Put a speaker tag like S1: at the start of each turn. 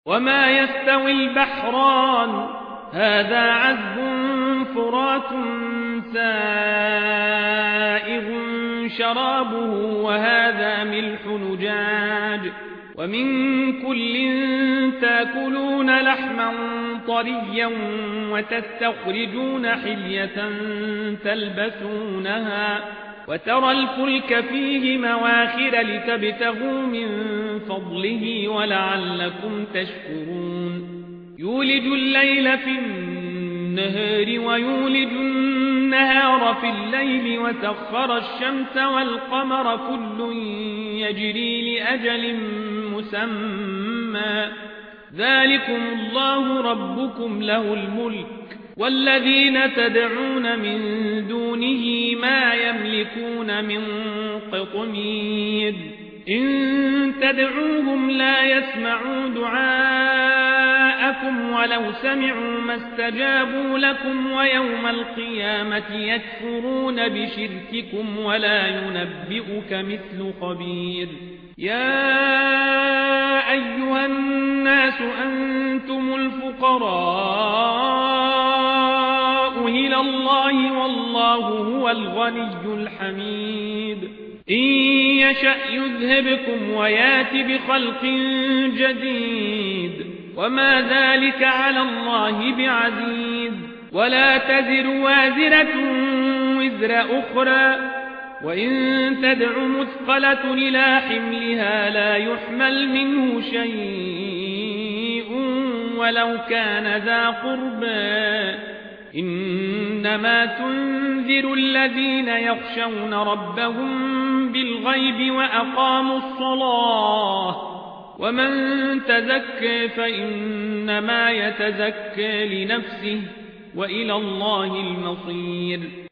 S1: وما يستوي البحران هذا عذب فرات سائغ شرابه وهذا ملح نجاج ومن كل تاكلون لحما طريا وتستخرجون حلية تلبسونها وترى الفلك فيه مواخر لتبتغوا من فضله ولعلكم تشكرون يولج الليل في النهار ويولج النهار في الليل وسخر الشمس والقمر كل يجري لأجل مسمى ذلكم الله ربكم له الملك والذين تدعون من دونه ما يملكون من قطمير إن تدعوهم لا يسمعوا دعاءكم ولو سمعوا ما استجابوا لكم ويوم القيامة يكفرون بشرككم ولا ينبئك مثل خبير يا أيها الناس أنتم الفقراء إلى الله والله هو الغني الحميد إن يشأ يذهبكم ويات بخلق جديد وما ذلك على الله بعزيز ولا تزر وازرة وزر أخرى وإن تدع مثقلة إلى حملها لا يحمل منه شيء ولو كان ذا قربى إنما تنذر الذين يخشون ربهم بالغيب وأقاموا الصلاة ومن تزكى فإنما يتزكى لنفسه وإلى الله المصير